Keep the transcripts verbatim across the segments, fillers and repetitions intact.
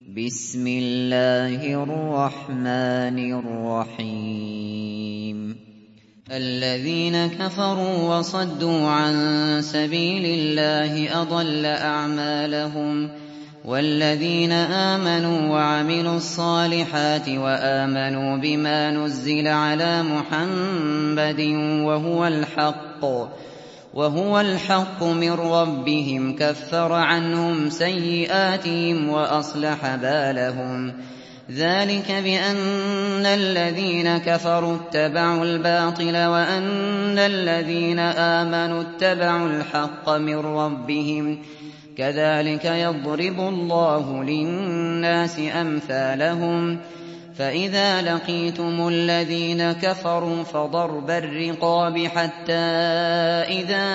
بسم الله الرحمن الرحيم الذين كفروا وصدوا عن سبيل الله أضل أعمالهم والذين آمنوا وعملوا الصالحات وآمنوا بما نزل على محمد وهو الحق وهو الحق من ربهم كفر عنهم سيئاتهم وأصلح بالهم ذلك بأن الذين كفروا اتبعوا الباطل وأن الذين آمنوا اتبعوا الحق من ربهم كذلك يضرب الله للناس أمثالهم فإذا لقيتم الذين كفروا فضرب الرقاب حتى إذا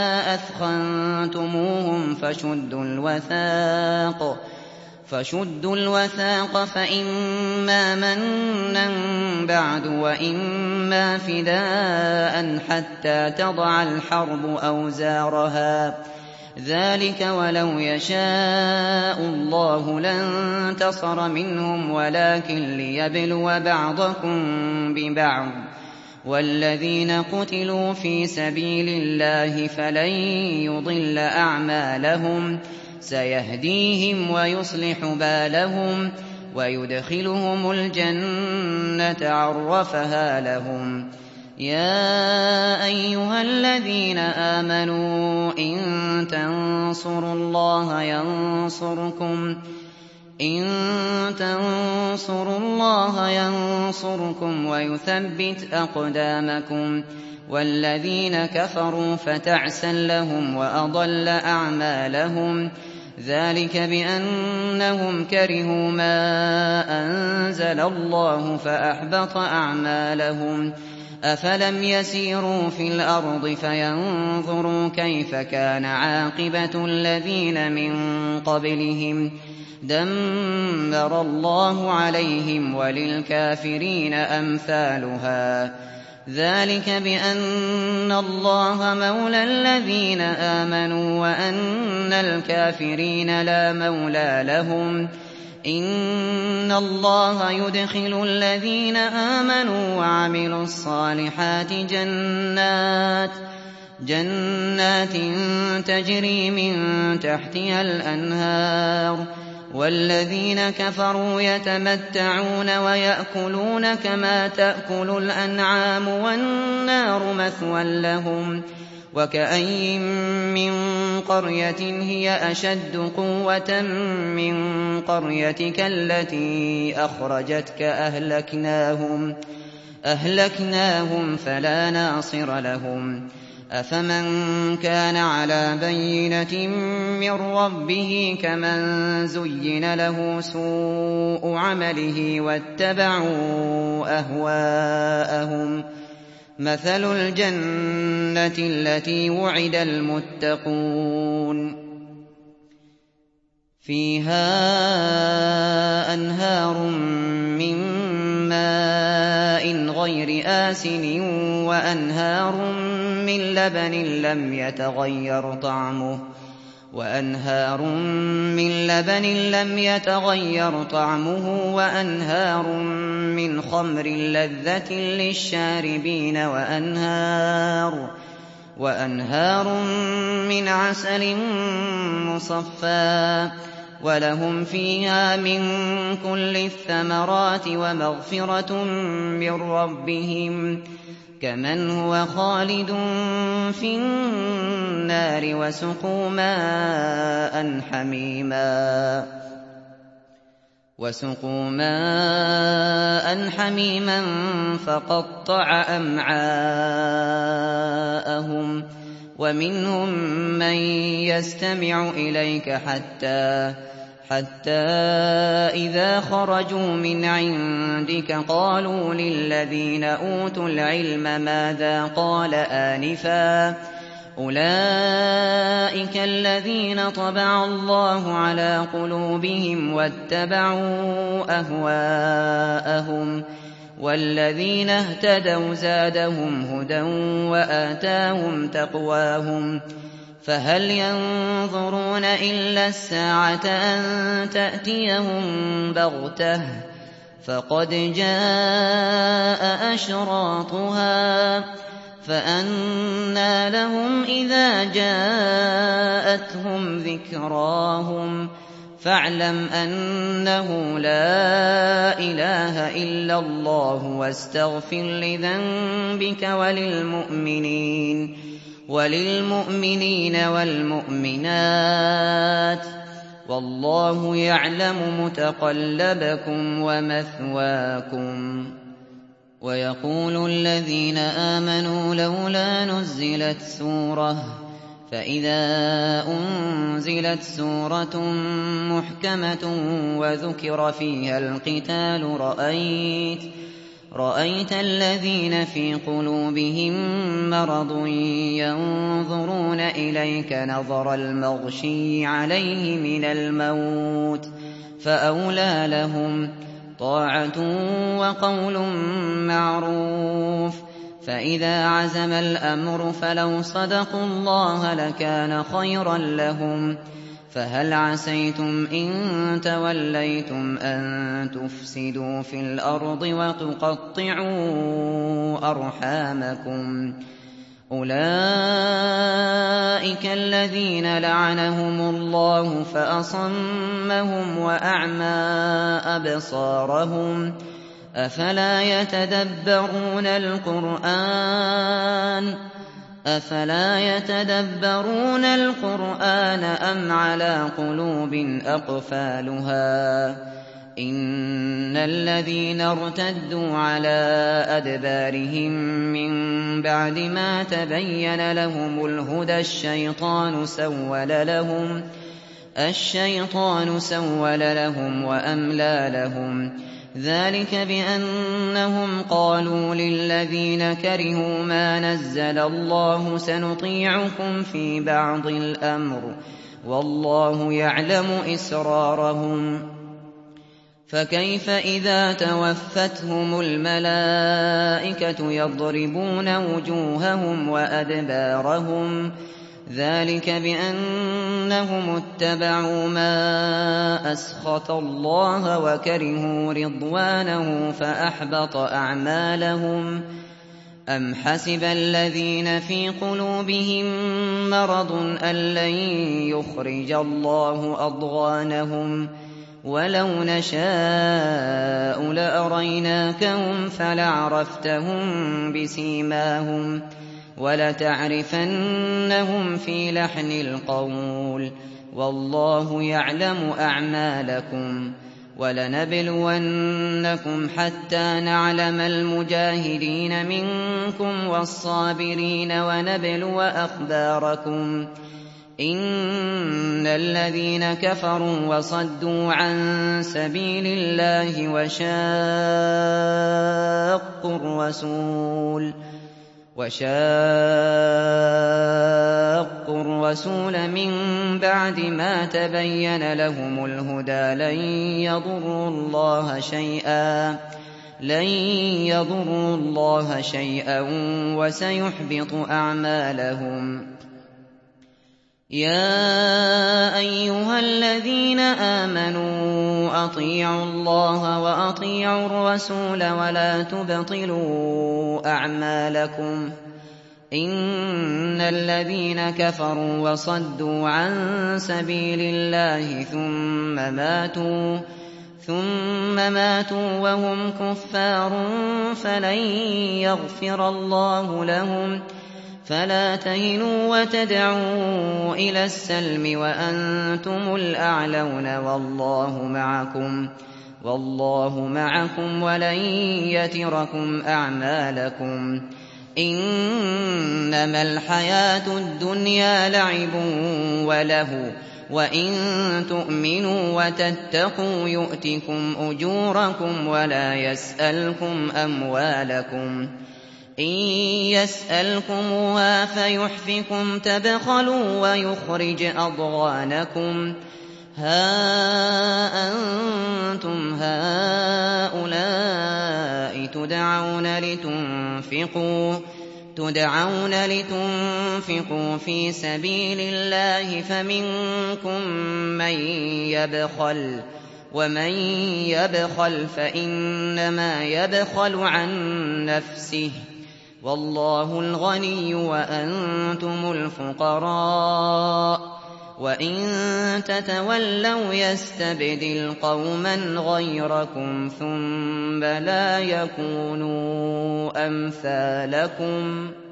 أثخنتموهم فشدوا الوثاق فشدوا الوثاق فإما منا بعد وإما فداء حتى تضع الحرب أوزارها ذلك ولو يشاء الله لانتصر منهم ولكن ليبلو بعضكم ببعض والذين قتلوا في سبيل الله فلن يضل أعمالهم سيهديهم ويصلح بالهم ويدخلهم الجنة عرفها لهم يا أيها الذين آمنوا إن تنصروا الله ينصركم إن تنصروا الله ينصركم ويثبت أقدامكم والذين كفروا فتعسا لهم وأضل أعمالهم ذلك بأنهم كرهوا ما أنزل الله فأحبط أعمالهم أفلم يسيروا في الأرض فينظروا كيف كان عاقبة الذين من قبلهم دمر الله عليهم وللكافرين أمثالها ذلك بأن الله مولى الذين آمنوا وأن الكافرين لا مولى لهم إن الله يدخل الذين آمنوا وعملوا الصالحات جنات جنات تجري من تحتها الأنهار والذين كفروا يتمتعون ويأكلون كما تأكل الأنعام والنار مثوى لهم وكأي من قرية هي أشد قوة من قريتك التي أخرجتك أهلكناهم أهلكناهم فلا ناصر لهم أفمن كان على بينة من ربه كمن زين له سوء عمله واتبعوا أهواءهم مثل الجنة التي وعد المتقون فيها أنهار من ماء غير آسن وأنهار من لبن لم يتغير طعمه وأنهار من لبن لم يتغير طعمه وأنهار من خمر لذة للشاربين وأنهار وأنهار من عسل مصفى ولهم فيها من كل الثمرات ومغفرة من ربهم كمن هو خالد في النار وسقوا ماء حميما وسقوا ماء حميما فقطع أمعاءهم ومنهم من يستمع إليك حتى حتى إذا خرجوا من عندك قالوا للذين أوتوا العلم ماذا قال آنفا أولئك الذين طبع الله على قلوبهم واتبعوا أهواءهم والذين اهتدوا زادهم هدى وآتاهم تقواهم فهل ينظرون إلا الساعة أن تأتيهم بغتة فقد جاء أشراطها فأنى لهم إذا جاءتهم ذكراهم فاعلم أنه لا إله إلا الله واستغفر لذنبك وللمؤمنين وللمؤمنين والمؤمنات والله يعلم متقلبكم ومثواكم. ويقول الذين آمنوا لولا نزلت سورة فإذا أنزلت سورة محكمة وذكر فيها القتال رأيت رأيت الذين في قلوبهم مرض ينظرون إليك نظر المغشي عليه من الموت فأولى لهم طاعة وقول معروف فإذا عزم الأمر فلو صدقوا الله لكان خيرا لهم فهل عسيتم إن توليتم أن تفسدوا في الأرض وتقطعوا أرحامكم أولئك الذين لعنهم الله فأصمهم وأعمى أبصارهم أفلا يتدبرون القرآن أفلا يتدبرون القرآن أم على قلوب أقفالها إن الذين ارتدوا على أدبارهم من بعد ما تبين لهم الهدى الشيطان سول لهم الشيطان سول لهم وأملى لهم ذلك بأنهم قالوا للذين كرهوا ما نزل الله سنطيعكم في بعض الأمر والله يعلم إسرارهم فكيف إذا توفتهم الملائكة يضربون وجوههم وأدبارهم ذلك بأنهم اتبعوا ما أسخط الله وكرهوا رضوانه فأحبط أعمالهم أم حسب الذين في قلوبهم مرض أن لن يخرج الله أضغانهم ولو نشاء لأريناكهم فلعرفتهم بسيماهم ولتعرفنهم في لحن القول والله يعلم أعمالكم ولنبلونكم حتى نعلم المجاهدين منكم والصابرين ونبلو أخباركم إن الذين كفروا وصدوا عن سبيل الله وشاقوا الرسول وشاقوا الرسول من بعد ما تبين لهم الهدى لن يضروا الله شيئا لن يضروا الله شيئا وسيحبط أعمالهم. يا أيها الذين آمنوا أطيعوا الله وأطيعوا الرسول ولا تبطلوا أعمالكم إن الذين كفروا وصدوا عن سبيل الله ثم ماتوا ثم ماتوا وهم كفار فلن يغفر الله لهم فلا تهنوا وتدعوا إلى السلم وأنتم الأعلون والله معكم والله معكم ولن يتركم أعمالكم إنما الحياة الدنيا لعب وله وإن تؤمنوا وتتقوا يؤتكم أجوركم ولا يسألكم أموالكم إن يسألكموها فيحفكم تبخلوا ويخرج أضغانكم ها أنتم هؤلاء تدعون لتنفقوا تدعون لتنفقوا في سبيل الله فمنكم من يبخل ومن يبخل فإنما يبخل عن نفسه والله الغني وأنتم الفقراء وإن تتولوا يستبدل قوما غيركم ثم لا يكونوا أمثالكم